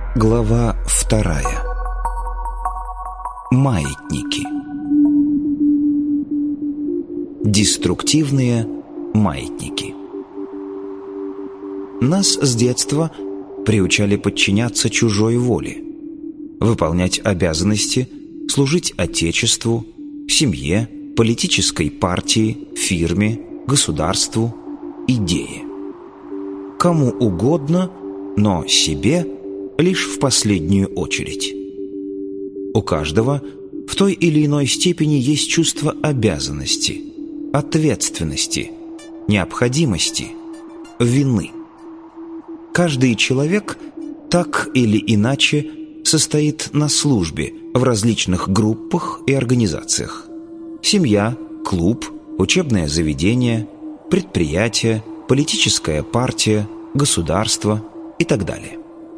Глава 2. Маятники. Деструктивные маятники. Нас с детства приучали подчиняться чужой воле, выполнять обязанности, служить Отечеству, семье, политической партии, фирме, государству, идее. Кому угодно, но себе лишь в последнюю очередь. У каждого в той или иной степени есть чувство обязанности, ответственности, необходимости, вины. Каждый человек так или иначе состоит на службе в различных группах и организациях. Семья, клуб, учебное заведение, предприятие, политическая партия, государство и так далее.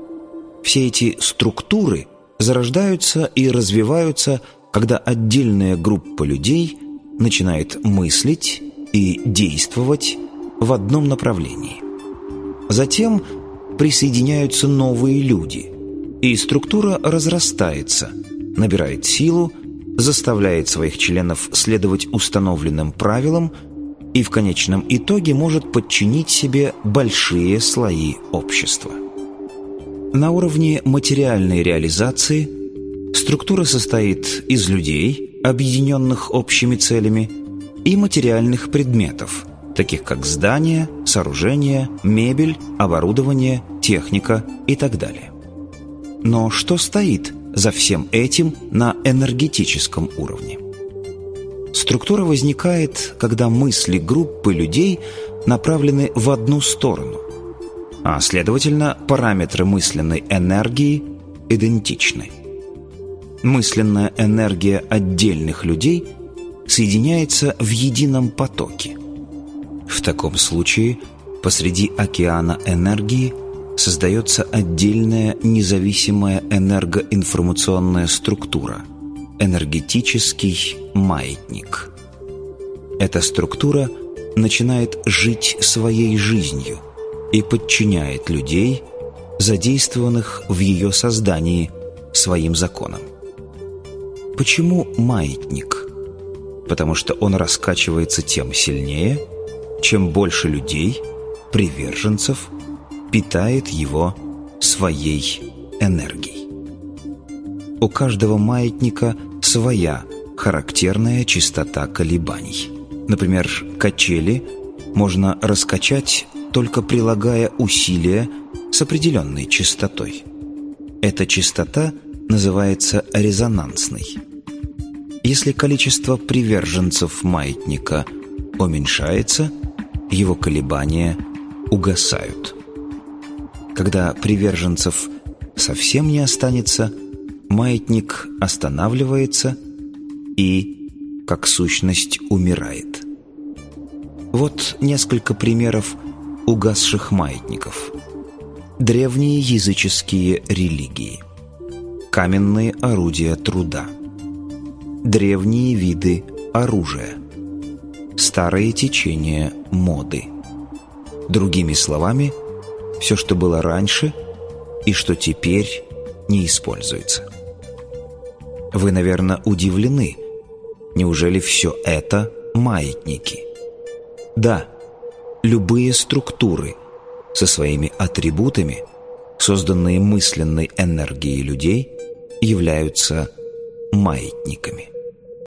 Все эти структуры зарождаются и развиваются, когда отдельная группа людей начинает мыслить и действовать в одном направлении. Затем присоединяются новые люди, и структура разрастается, набирает силу, заставляет своих членов следовать установленным правилам и в конечном итоге может подчинить себе большие слои общества. На уровне материальной реализации структура состоит из людей, объединенных общими целями, и материальных предметов, таких как здания, сооружения, мебель, оборудование, техника и так далее. Но что стоит за всем этим на энергетическом уровне? Структура возникает, когда мысли группы людей направлены в одну сторону, а, следовательно, параметры мысленной энергии идентичны. Мысленная энергия отдельных людей соединяется в едином потоке. В таком случае посреди океана энергии создается отдельная независимая энергоинформационная структура – энергетический маятник. Эта структура начинает жить своей жизнью и подчиняет людей, задействованных в ее создании, своим законам. Почему маятник? Потому что он раскачивается тем сильнее, чем больше людей, приверженцев, питает его своей энергией. У каждого маятника своя характерная частота колебаний. Например, качели можно раскачать, только прилагая усилия с определенной частотой. Эта частота называется резонансной. Если количество приверженцев маятника уменьшается, его колебания угасают. Когда приверженцев совсем не останется, маятник останавливается и, как сущность, умирает. Вот несколько примеров угасших маятников. Древние языческие религии. Каменные орудия труда. Древние виды оружия. Старые течения моды. Другими словами, все, что было раньше и что теперь не используется. Вы, наверное, удивлены. Неужели все это маятники? Да, любые структуры со своими атрибутами, созданные мысленной энергией людей, являются маятниками.